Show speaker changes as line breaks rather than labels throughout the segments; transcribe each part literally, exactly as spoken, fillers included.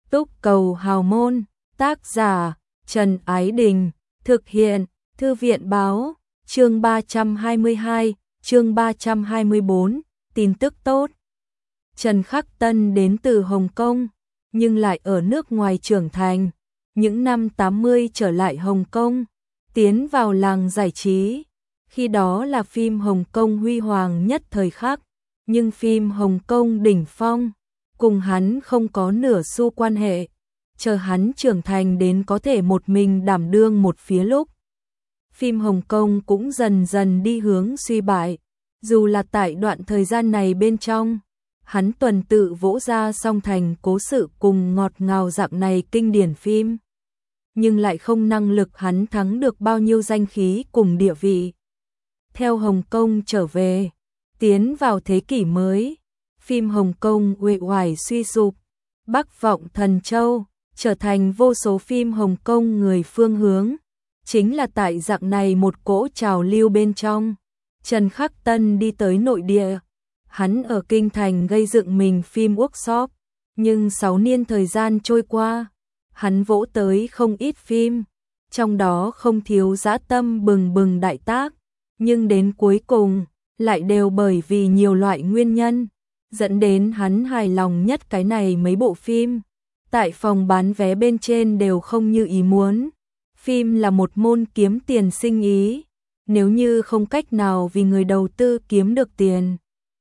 Túc Cầu Hào Môn, tác giả Trần Ái Đình, thực hiện Thư viện Báo, chương ba trăm hai mươi hai, chương ba trăm hai mươi bốn, tin tức tốt. Trần Khắc Tân đến từ Hồng Kông, nhưng lại ở nước ngoài trưởng thành. Những năm tám mươi trở lại Hồng Kông, tiến vào làng giải trí. Khi đó là phim Hồng Kông huy hoàng nhất thời khắc, nhưng phim Hồng Kông đỉnh phong, cùng hắn không có nửa xu quan hệ. Chờ hắn trưởng thành đến có thể một mình đảm đương một phía lúc, phim Hồng Kông cũng dần dần đi hướng suy bại. Dù là tại đoạn thời gian này bên trong, hắn tuần tự vỗ ra song thành cố sự cùng ngọt ngào dạng này kinh điển phim, nhưng lại không năng lực hắn thắng được bao nhiêu danh khí cùng địa vị. Theo Hồng Kông trở về, tiến vào thế kỷ mới, phim Hồng Kông uể oải suy sụp, Bắc Vọng Thần Châu trở thành vô số phim Hồng Kông người phương hướng. Chính là tại dạng này một cỗ trào lưu bên trong, Trần Khắc Tân đi tới nội địa. Hắn ở Kinh Thành gây dựng mình phim workshop, nhưng sáu niên thời gian trôi qua, hắn vỗ tới không ít phim, trong đó không thiếu dã tâm bừng bừng đại tác, nhưng đến cuối cùng lại đều bởi vì nhiều loại nguyên nhân dẫn đến hắn hài lòng nhất cái này mấy bộ phim, tại phòng bán vé bên trên đều không như ý muốn. Phim là một môn kiếm tiền sinh ý, nếu như không cách nào vì người đầu tư kiếm được tiền,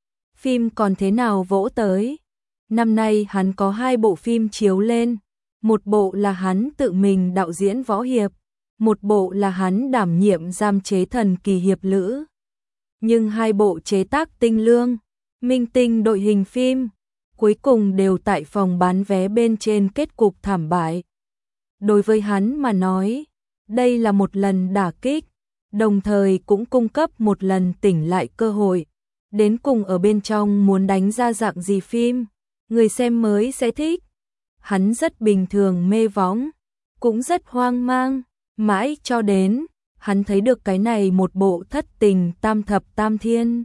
phim còn thế nào vỗ tới. Năm nay hắn có hai bộ phim chiếu lên, một bộ là hắn tự mình đạo diễn võ hiệp, một bộ là hắn đảm nhiệm giam chế thần kỳ hiệp lữ. Nhưng hai bộ chế tác tinh lương, minh tinh đội hình phim, cuối cùng đều tại phòng bán vé bên trên kết cục thảm bại. Đối với hắn mà nói, đây là một lần đả kích, đồng thời cũng cung cấp một lần tỉnh lại cơ hội. Đến cùng ở bên trong muốn đánh ra dạng gì phim, người xem mới sẽ thích. Hắn rất bình thường mê võng, cũng rất hoang mang, mãi cho đến hắn thấy được cái này một bộ Thất Tình Tam Thập Tam Thiên.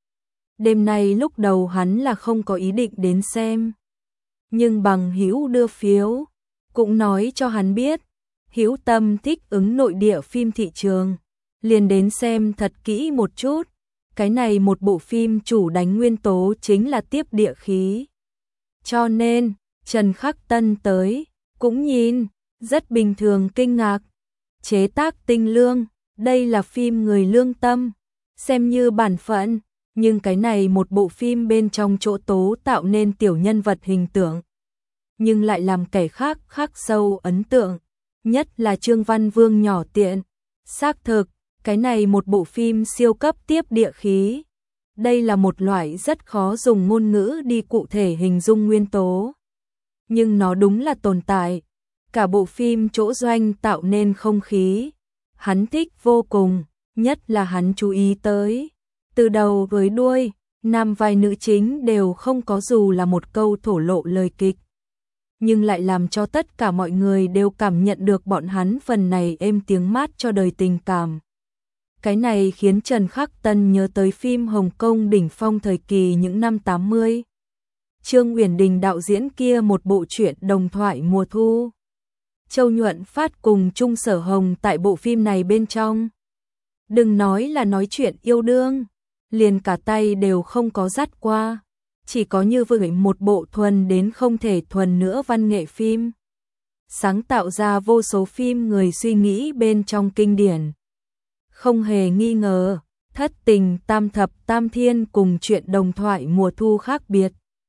Đêm nay lúc đầu hắn là không có ý định đến xem, nhưng bằng hữu đưa phiếu cũng nói cho hắn biết hữu tâm thích ứng nội địa phim thị trường, liền đến xem thật kỹ một chút. Cái này một bộ phim chủ đánh nguyên tố chính là tiếp địa khí, cho nên Trần Khắc Tân tới cũng nhìn rất bình thường kinh ngạc. Chế tác tinh lương, đây là phim người lương tâm, xem như bản phận, nhưng cái này một bộ phim bên trong chỗ tố tạo nên tiểu nhân vật hình tượng, nhưng lại làm kẻ khác khắc sâu ấn tượng, nhất là Trương Văn Vương nhỏ tiện. Xác thực, cái này một bộ phim siêu cấp tiếp địa khí. Đây là một loại rất khó dùng ngôn ngữ đi cụ thể hình dung nguyên tố, nhưng nó đúng là tồn tại. Cả bộ phim chỗ doanh tạo nên không khí, hắn thích vô cùng, nhất là hắn chú ý tới, từ đầu với đuôi, nam vai nữ chính đều không có dù là một câu thổ lộ lời kịch, nhưng lại làm cho tất cả mọi người đều cảm nhận được bọn hắn phần này êm tiếng mát cho đời tình cảm. Cái này khiến Trần Khắc Tân nhớ tới phim Hồng Kông đỉnh phong thời kỳ những năm tám mươi. Trương Uyển Đình đạo diễn kia một bộ truyện đồng thoại mùa thu. Châu Nhuận Phát cùng Trung Sở Hồng tại bộ phim này bên trong. Đừng nói là nói chuyện yêu đương, liền cả tay đều không có dắt qua. Chỉ có như vậy một bộ thuần đến không thể thuần nữa văn nghệ phim, sáng tạo ra vô số phim người suy nghĩ bên trong kinh điển. Không hề nghi ngờ, Thất Tình Tam Thập Tam Thiên cùng chuyện đồng thoại mùa thu khác biệt.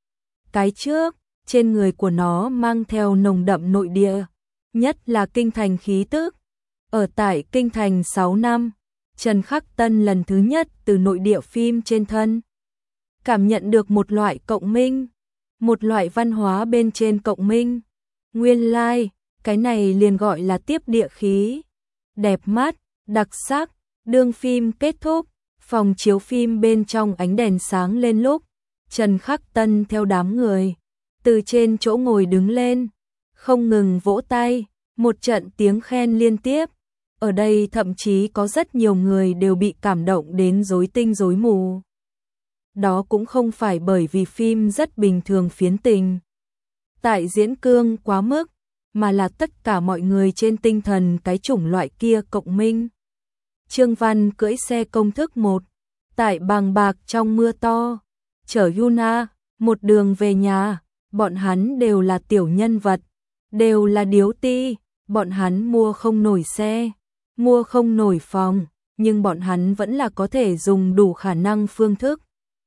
Cái trước, trên người của nó mang theo nồng đậm nội địa, nhất là Kinh Thành khí tức. Ở tại Kinh Thành sáu năm, Trần Khắc Tân lần thứ nhất từ nội địa phim trên thân cảm nhận được một loại cộng minh, một loại văn hóa bên trên cộng minh. Nguyên lai, like, cái này liền gọi là tiếp địa khí, đẹp mắt, đặc sắc. Đương phim kết thúc, phòng chiếu phim bên trong ánh đèn sáng lên lúc, Trần Khắc Tân theo đám người từ trên chỗ ngồi đứng lên, không ngừng vỗ tay, một trận tiếng khen liên tiếp. Ở đây thậm chí có rất nhiều người đều bị cảm động đến rối tinh rối mù. Đó cũng không phải bởi vì phim rất bình thường phiến tình. tại diễn cương quá mức, mà là tất cả mọi người trên tinh thần cái chủng loại kia cộng minh. Trương Văn cưỡi xe công thức một, tại Bàng Bạc trong mưa to, chở Yuna, một đường về nhà, bọn hắn đều là tiểu nhân vật, đều là điếu ti, bọn hắn mua không nổi xe, mua không nổi phòng, nhưng bọn hắn vẫn là có thể dùng đủ khả năng phương thức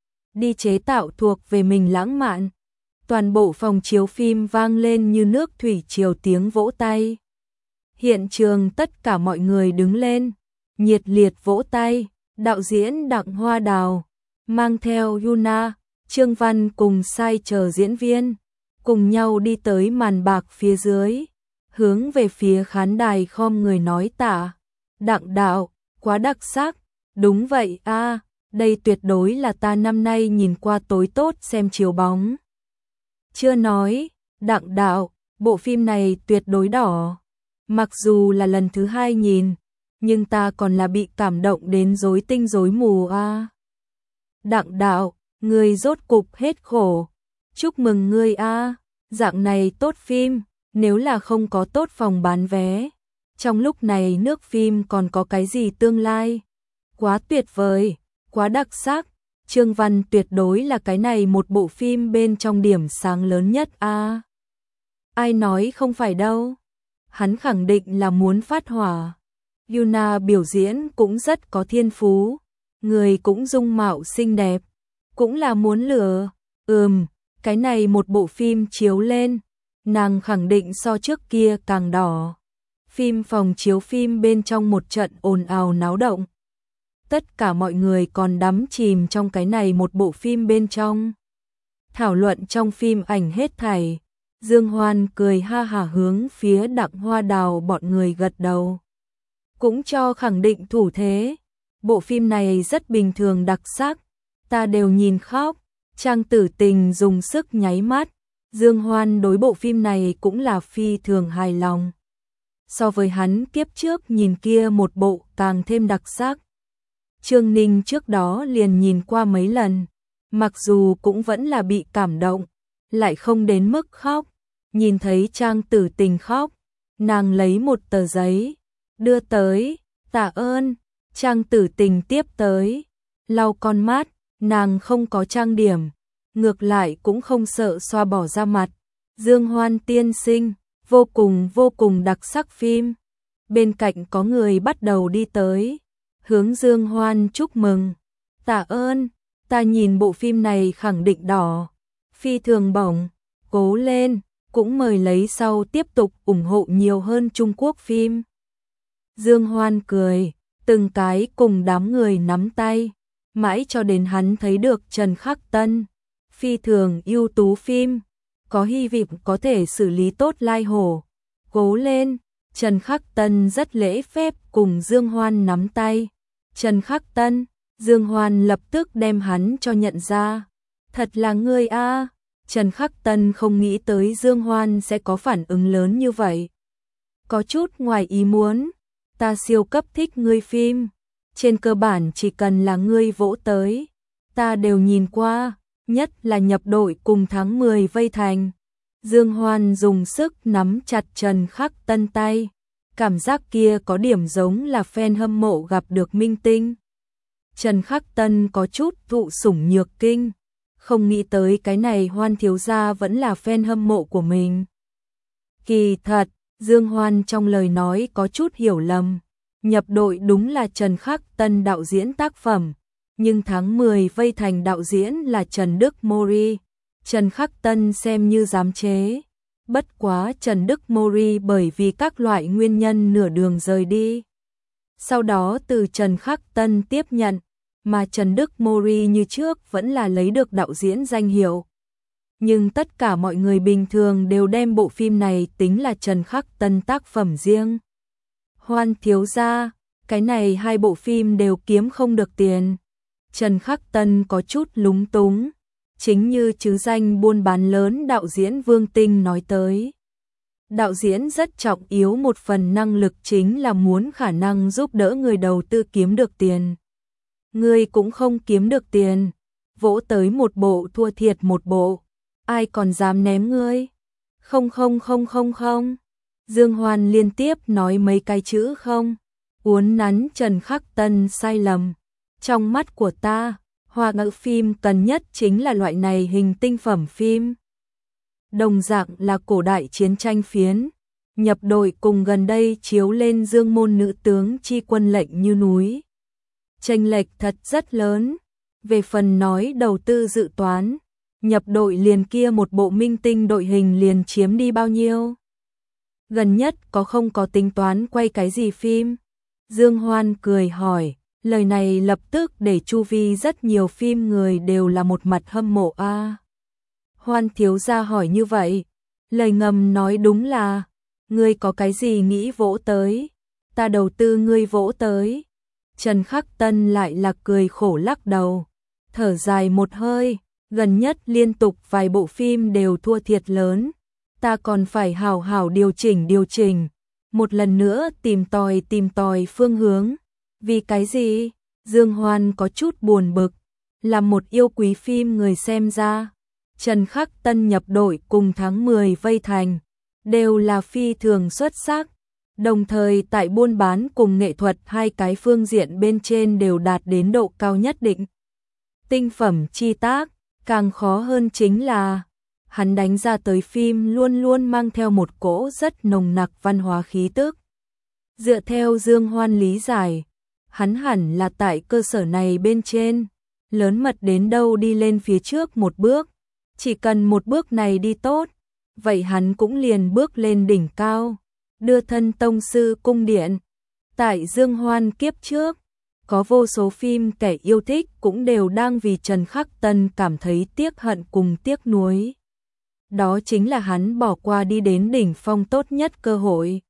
đi chế tạo thuộc về mình lãng mạn. Toàn bộ phòng chiếu phim vang lên như nước thủy triều tiếng vỗ tay. Hiện trường tất cả mọi người đứng lên, nhiệt liệt vỗ tay. Đạo diễn Đặng Hoa Đào mang theo Yuna, Trương Văn cùng sai chờ diễn viên, cùng nhau đi tới màn bạc phía dưới, hướng về phía khán đài khom người nói tạ. Đặng đạo, quá đặc sắc, đúng vậy a, đây tuyệt đối là ta năm nay nhìn qua tối tốt xem chiếu bóng. Chưa nói, Đặng đạo, bộ phim này tuyệt đối đỏ. Mặc dù là lần thứ hai nhìn, nhưng ta còn là bị cảm động đến rối tinh rối mù a. Đặng đạo, ngươi rốt cục hết khổ. Chúc mừng ngươi a, dạng này tốt phim, nếu là không có tốt phòng bán vé. Trong lúc này nước phim còn có cái gì tương lai? Quá tuyệt vời, quá đặc sắc. Trương Văn tuyệt đối là cái này một bộ phim bên trong điểm sáng lớn nhất a. Ai nói không phải đâu? Hắn khẳng định là muốn phát hỏa. Yuna biểu diễn cũng rất có thiên phú, người cũng dung mạo xinh đẹp, cũng là muốn lửa. Ừm, cái này một bộ phim chiếu lên, nàng khẳng định so trước kia càng đỏ. Phim phòng chiếu phim bên trong một trận ồn ào náo động. Tất cả mọi người còn đắm chìm trong cái này một bộ phim bên trong. Thảo luận trong phim ảnh hết thảy. Dương Hoan cười ha hả hướng phía Đặng Hoa Đào bọn người gật đầu. Cũng cho khẳng định thủ thế. Bộ phim này rất bình thường đặc sắc. Ta đều nhìn khóc. Trang Tử Tình dùng sức nháy mắt. Dương Hoan đối bộ phim này cũng là phi thường hài lòng. So với hắn kiếp trước nhìn kia một bộ càng thêm đặc sắc. Trương Ninh trước đó liền nhìn qua mấy lần. Mặc dù cũng vẫn là bị cảm động. Lại không đến mức khóc. Nhìn thấy Trang Tử Tình khóc. Nàng lấy một tờ giấy. Đưa tới. Tạ ơn. Trang Tử Tình tiếp tới. Lau con mắt. Nàng không có trang điểm. Ngược lại cũng không sợ xoa bỏ ra mặt. Dương Hoan tiên sinh. Vô cùng vô cùng đặc sắc phim. Bên cạnh có người bắt đầu đi tới. Hướng Dương Hoan chúc mừng. Tạ ơn. Ta nhìn bộ phim này khẳng định đỏ. Phi thường bổng. Cố lên. Cũng mời lấy sau tiếp tục ủng hộ nhiều hơn Trung Quốc phim. Dương Hoan cười. Từng cái cùng đám người nắm tay. Mãi cho đến hắn thấy được Trần Khắc Tân. Phi thường ưu tú phim. Có hy vọng có thể xử lý tốt lai hổ. Cố lên. Trần Khắc Tân rất lễ phép cùng Dương Hoan nắm tay. Trần Khắc Tân. Dương Hoan lập tức đem hắn cho nhận ra. Thật là ngươi a. Trần Khắc Tân không nghĩ tới Dương Hoan sẽ có phản ứng lớn như vậy. Có chút ngoài ý muốn. Ta siêu cấp thích ngươi phim. Trên cơ bản chỉ cần là ngươi vỗ tới. Ta đều nhìn qua. Nhất là nhập đội cùng tháng mười vây thành. Dương Hoan dùng sức nắm chặt Trần Khắc Tân tay. Cảm giác kia có điểm giống là fan hâm mộ gặp được minh tinh. Trần Khắc Tân có chút thụ sủng nhược kinh. Không nghĩ tới cái này Hoan thiếu gia vẫn là fan hâm mộ của mình. Kỳ thật, Dương Hoan trong lời nói có chút hiểu lầm. Nhập đội đúng là Trần Khắc Tân đạo diễn tác phẩm. Nhưng tháng mười vây thành đạo diễn là Trần Đức Mori. Trần Khắc Tân xem như giám chế. Bất quá Trần Đức Mori bởi vì các loại nguyên nhân nửa đường rời đi. Sau đó từ Trần Khắc Tân tiếp nhận. Mà Trần Đức Mori như trước vẫn là lấy được đạo diễn danh hiệu. Nhưng tất cả mọi người bình thường đều đem bộ phim này tính là Trần Khắc Tân tác phẩm riêng. Hoan thiếu gia, cái này hai bộ phim đều kiếm không được tiền. Trần Khắc Tân có chút lúng túng. Chính như chứ danh buôn bán lớn đạo diễn Vương Tinh nói tới. Đạo diễn rất trọng yếu một phần năng lực chính là muốn khả năng giúp đỡ người đầu tư kiếm được tiền. Ngươi cũng không kiếm được tiền. Vỗ tới một bộ thua thiệt một bộ. Ai còn dám ném ngươi? Không không không không không. Dương Hoan liên tiếp nói mấy cái chữ không. Uốn nắn Trần Khắc Tân sai lầm. Trong mắt của ta, Hoa ngữ phim cần nhất chính là loại này hình tinh phẩm phim. Đồng dạng là cổ đại chiến tranh phiến. Nhập đội cùng gần đây chiếu lên Dương môn nữ tướng chi quân lệnh như núi. Chênh lệch thật rất lớn. Về phần nói đầu tư dự toán, nhập đội liền kia một bộ minh tinh đội hình liền chiếm đi bao nhiêu. Gần nhất có không có tính toán quay cái gì phim? Dương Hoan cười hỏi, lời này lập tức để chu vi rất nhiều phim người đều là một mặt hâm mộ a. À, Hoan thiếu gia hỏi như vậy, lời ngầm nói đúng là, ngươi có cái gì nghĩ vỗ tới, ta đầu tư ngươi vỗ tới. Trần Khắc Tân lại là cười khổ lắc đầu, thở dài một hơi, gần nhất liên tục vài bộ phim đều thua thiệt lớn, ta còn phải hảo hảo điều chỉnh điều chỉnh, một lần nữa tìm tòi tìm tòi phương hướng. Vì cái gì? Dương Hoan có chút buồn bực, là một yêu quý phim người xem ra. Trần Khắc Tân nhập đội cùng tháng mười vây thành, đều là phi thường xuất sắc, đồng thời tại buôn bán cùng nghệ thuật hai cái phương diện bên trên đều đạt đến độ cao nhất định. Tinh phẩm chi tác, càng khó hơn chính là hắn đánh ra tới phim luôn luôn mang theo một cỗ rất nồng nặc văn hóa khí tức. Dựa theo Dương Hoan lý giải, hắn hẳn là tại cơ sở này bên trên, lớn mật đến đâu đi lên phía trước một bước, chỉ cần một bước này đi tốt, vậy hắn cũng liền bước lên đỉnh cao, đưa thân tông sư cung điện. Tại Dương Hoan kiếp trước, có vô số phim kẻ yêu thích cũng đều đang vì Trần Khắc Tân cảm thấy tiếc hận cùng tiếc nuối. Đó chính là hắn bỏ qua đi đến đỉnh phong tốt nhất cơ hội.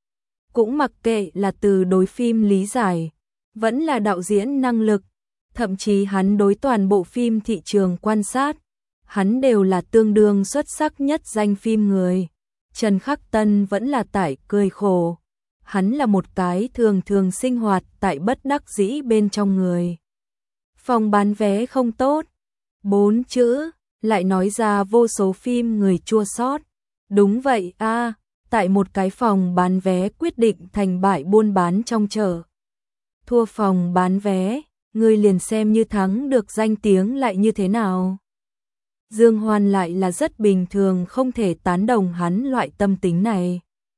Cũng mặc kệ là từ đối phim lý giải, vẫn là đạo diễn năng lực, thậm chí hắn đối toàn bộ phim thị trường quan sát, hắn đều là tương đương xuất sắc nhất danh phim người. Trần Khắc Tân vẫn là tại cười khổ. Hắn là một cái thường thường sinh hoạt tại bất đắc dĩ bên trong người. Phòng bán vé không tốt. Bốn chữ, lại nói ra vô số phim người chua xót. Đúng vậy a, à, tại một cái phòng bán vé quyết định thành bại buôn bán trong chợ. Thua phòng bán vé, người liền xem như thắng được danh tiếng lại như thế nào. Dương Hoan lại là rất bình thường không thể tán đồng hắn loại tâm tính này.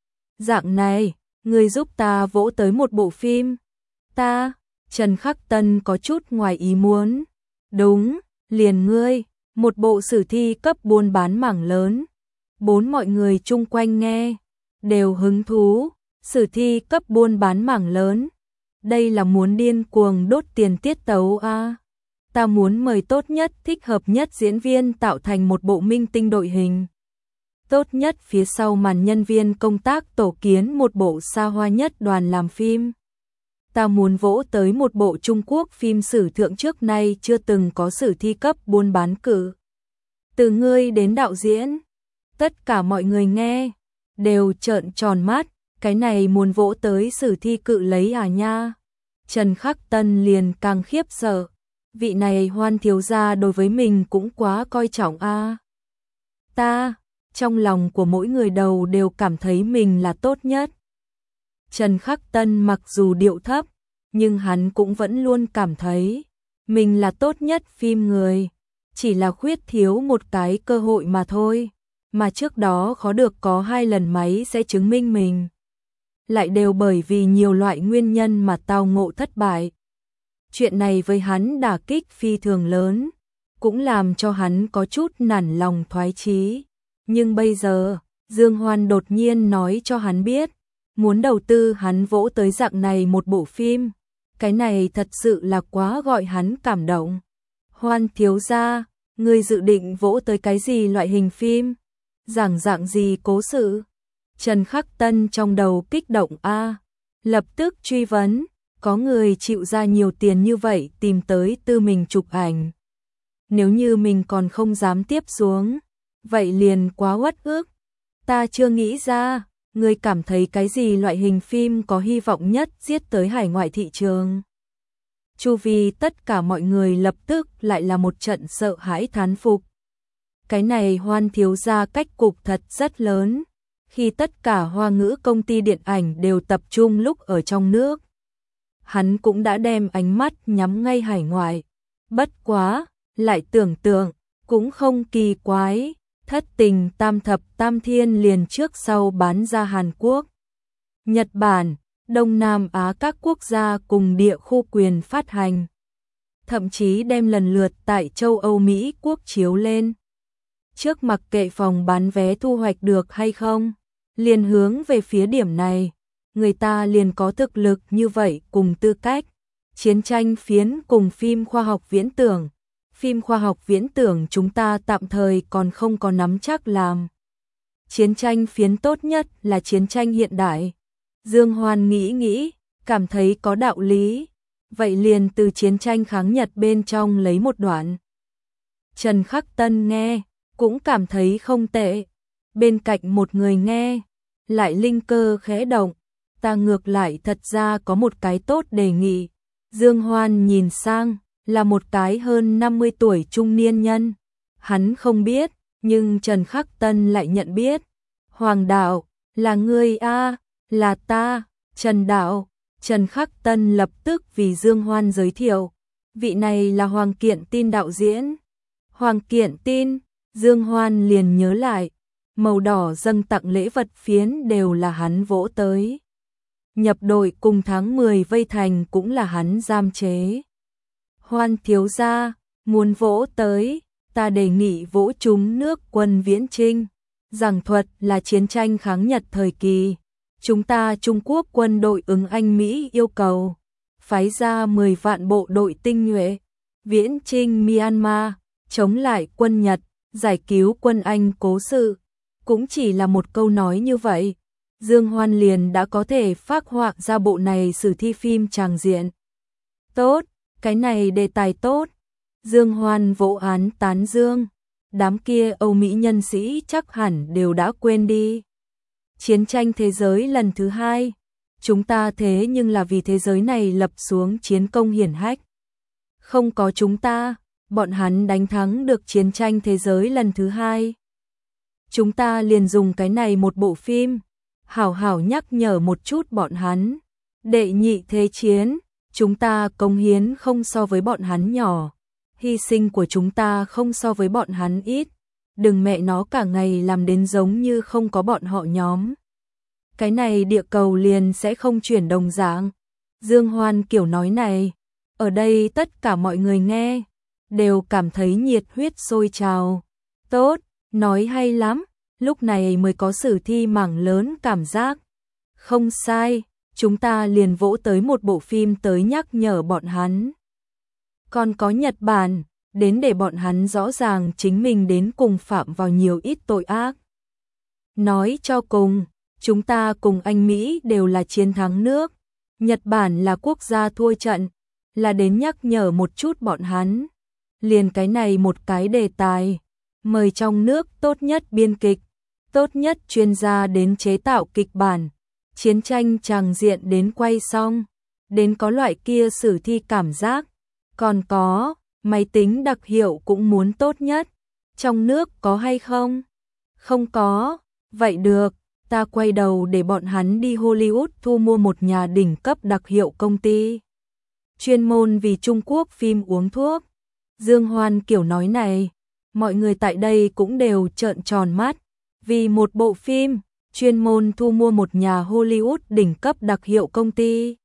Dạng này, người giúp ta vỗ tới một bộ phim. Ta, Trần Khắc Tân có chút ngoài ý muốn. Đúng, liền ngươi, một bộ sử thi cấp buôn bán mảng lớn. Bốn mọi người chung quanh nghe, đều hứng thú, sử thi cấp buôn bán mảng lớn. Đây là muốn điên cuồng đốt tiền tiết tấu a. À. Ta muốn mời tốt nhất, thích hợp nhất diễn viên tạo thành một bộ minh tinh đội hình. Tốt nhất phía sau màn nhân viên công tác tổ kiến một bộ xa hoa nhất đoàn làm phim. Ta muốn vỗ tới một bộ Trung Quốc phim sử thượng trước nay chưa từng có sử thi cấp buôn bán cử. Từ ngươi đến đạo diễn, tất cả mọi người nghe, đều trợn tròn mắt, cái này muốn vỗ tới sử thi cự lấy à nha. Trần Khắc Tân liền càng khiếp sợ, vị này Hoan thiếu gia đối với mình cũng quá coi trọng a. À. Ta, trong lòng của mỗi người đầu đều cảm thấy mình là tốt nhất. Trần Khắc Tân mặc dù điệu thấp, nhưng hắn cũng vẫn luôn cảm thấy mình là tốt nhất phim người, chỉ là khuyết thiếu một cái cơ hội mà thôi, mà trước đó khó được có hai lần máy sẽ chứng minh mình. Lại đều bởi vì nhiều loại nguyên nhân mà tao ngộ thất bại. Chuyện này với hắn đả kích phi thường lớn, cũng làm cho hắn có chút nản lòng thoái chí. Nhưng bây giờ, Dương Hoan đột nhiên nói cho hắn biết, muốn đầu tư hắn vỗ tới dạng này một bộ phim, cái này thật sự là quá gọi hắn cảm động. Hoan thiếu gia, ngươi dự định vỗ tới cái gì loại hình phim? Giảng dạng gì cố sự? Trần Khắc Tân trong đầu kích động a, lập tức truy vấn, có người chịu ra nhiều tiền như vậy tìm tới tư mình chụp ảnh. Nếu như mình còn không dám tiếp xuống, vậy liền quá uất ức. Ta chưa nghĩ ra, ngươi cảm thấy cái gì loại hình phim có hy vọng nhất giết tới hải ngoại thị trường? Chu vi tất cả mọi người lập tức lại là một trận sợ hãi thán phục. cái này Hoan thiếu gia cách cục thật rất lớn. Khi tất cả Hoa ngữ công ty điện ảnh đều tập trung lúc ở trong nước, hắn cũng đã đem ánh mắt nhắm ngay hải ngoại. Bất quá, lại tưởng tượng, cũng không kỳ quái, thất tình tam thập tam thiên liền trước sau bán ra Hàn Quốc, Nhật Bản, Đông Nam Á các quốc gia cùng địa khu quyền phát hành. Thậm chí đem lần lượt tại châu Âu Mỹ quốc chiếu lên. Trước mặc kệ phòng bán vé thu hoạch được hay không, liền hướng về phía điểm này, người ta liền có thực lực như vậy cùng tư cách. Chiến tranh phiến cùng phim khoa học viễn tưởng. Phim khoa học viễn tưởng chúng ta tạm thời còn không có nắm chắc làm. Chiến tranh phiến tốt nhất là chiến tranh hiện đại. Dương Hoan nghĩ nghĩ, cảm thấy có đạo lý. Vậy liền từ chiến tranh kháng Nhật bên trong lấy một đoạn. Trần Khắc Tân nghe, cũng cảm thấy không tệ. Bên cạnh một người nghe, lại linh cơ khẽ động. Ta ngược lại thật ra có một cái tốt đề nghị. Dương Hoan nhìn sang, là một cái hơn năm mươi tuổi trung niên nhân. Hắn không biết, nhưng Trần Khắc Tân lại nhận biết. Hoàng đạo, là ngươi a, là ta, Trần đạo. Trần Khắc Tân lập tức vì Dương Hoan giới thiệu. Vị này là Hoàng Kiện Tin đạo diễn. Hoàng Kiện Tin, Dương Hoan liền nhớ lại. Màu đỏ dâng tặng lễ vật phiến đều là hắn vỗ tới. Nhập đội cùng tháng mười vây thành cũng là hắn giam chế. Hoan thiếu gia, muốn vỗ tới, ta đề nghị vỗ chúng nước quân viễn trinh. Giảng thuật là chiến tranh kháng Nhật thời kỳ. Chúng ta Trung Quốc quân đội ứng Anh Mỹ yêu cầu. Phái ra mười vạn bộ đội tinh nhuệ. Viễn trinh Myanmar, chống lại quân Nhật, giải cứu quân Anh cố sự. Cũng chỉ là một câu nói như vậy. Dương Hoan liền đã có thể phác họa ra bộ này sử thi phim tràng diện. Tốt, cái này đề tài tốt. Dương Hoan vỗ án tán dương. Đám kia Âu Mỹ nhân sĩ chắc hẳn đều đã quên đi. Chiến tranh thế giới lần thứ hai. Chúng ta thế nhưng là vì thế giới này lập xuống chiến công hiển hách. Không có chúng ta, bọn hắn đánh thắng được chiến tranh thế giới lần thứ hai. Chúng ta liền dùng cái này một bộ phim. Hảo hảo nhắc nhở một chút bọn hắn. Đệ nhị thế chiến, chúng ta cống hiến không so với bọn hắn nhỏ. Hy sinh của chúng ta không so với bọn hắn ít. Đừng mẹ nó cả ngày làm đến giống như không có bọn họ nhóm. Cái này địa cầu liền sẽ không chuyển đồng dạng. Dương Hoan kiểu nói này, ở đây tất cả mọi người nghe, đều cảm thấy nhiệt huyết sôi trào. Tốt, nói hay lắm. Lúc này mới có sử thi mảng lớn cảm giác. Không sai, chúng ta liền vỗ tới một bộ phim tới nhắc nhở bọn hắn. Còn có Nhật Bản, đến để bọn hắn rõ ràng chính mình đến cùng phạm vào nhiều ít tội ác. Nói cho cùng, chúng ta cùng Anh Mỹ đều là chiến thắng nước. Nhật Bản là quốc gia thua trận, là đến nhắc nhở một chút bọn hắn. Liền cái này một cái đề tài. Mời trong nước tốt nhất biên kịch, tốt nhất chuyên gia đến chế tạo kịch bản, chiến tranh tràng diện đến quay xong, đến có loại kia sử thi cảm giác, còn có, máy tính đặc hiệu cũng muốn tốt nhất, trong nước có hay không? Không có, vậy được, ta quay đầu để bọn hắn đi Hollywood thu mua một nhà đỉnh cấp đặc hiệu công ty. Chuyên môn vì Trung Quốc phim uống thuốc. Dương Hoan kiểu nói này, mọi người tại đây cũng đều trợn tròn mắt. Vì một bộ phim, chuyên môn thu mua một nhà Hollywood đỉnh cấp đặc hiệu công ty.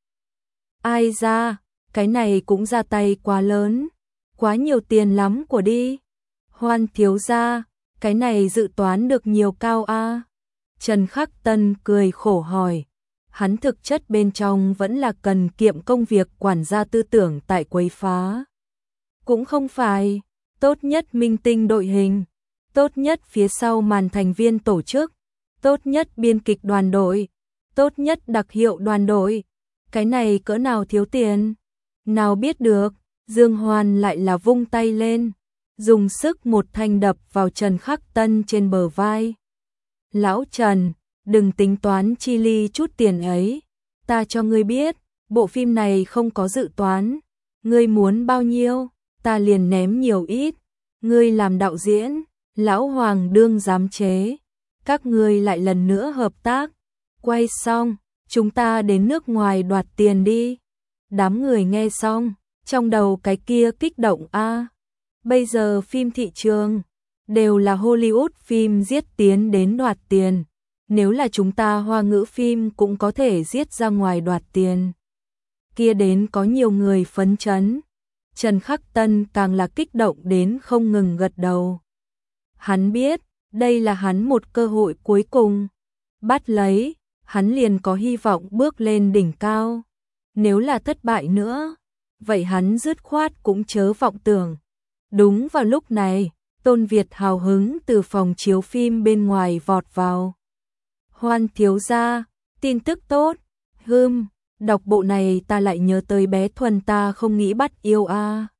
Ai ra, cái này cũng ra tay quá lớn, quá nhiều tiền lắm của đi. Hoan thiếu gia, cái này dự toán được nhiều cao a? Trần Khắc Tân cười khổ hỏi. Hắn thực chất bên trong vẫn là cần kiệm công việc quản gia tư tưởng tại quấy phá. Cũng không phải, tốt nhất minh tinh đội hình, tốt nhất phía sau màn thành viên tổ chức, tốt nhất biên kịch đoàn đội, tốt nhất đặc hiệu đoàn đội. Cái này cỡ nào thiếu tiền? Nào biết được, Dương Hoan lại là vung tay lên, dùng sức một thanh đập vào Trần Khắc Tân trên bờ vai. Lão Trần, đừng tính toán chi ly chút tiền ấy, ta cho ngươi biết, bộ phim này không có dự toán, ngươi muốn bao nhiêu, ta liền ném nhiều ít, ngươi làm đạo diễn, Lão Hoàng đương giám chế, các ngươi lại lần nữa hợp tác, quay xong, chúng ta đến nước ngoài đoạt tiền đi. Đám người nghe xong, trong đầu cái kia kích động a. Bây giờ phim thị trường đều là Hollywood phim giết tiến đến đoạt tiền, nếu là chúng ta Hoa ngữ phim cũng có thể giết ra ngoài đoạt tiền. Kia đến có nhiều người phấn chấn. Trần Khắc Tân càng là kích động đến không ngừng gật đầu. Hắn biết, đây là hắn một cơ hội cuối cùng. Bắt lấy, hắn liền có hy vọng bước lên đỉnh cao. Nếu là thất bại nữa, vậy hắn dứt khoát cũng chớ vọng tưởng. Đúng vào lúc này, Tôn Việt hào hứng từ phòng chiếu phim bên ngoài vọt vào. Hoan thiếu gia, tin tức tốt. Hừm, đọc bộ này ta lại nhớ tới bé Thuần ta không nghĩ bắt yêu a.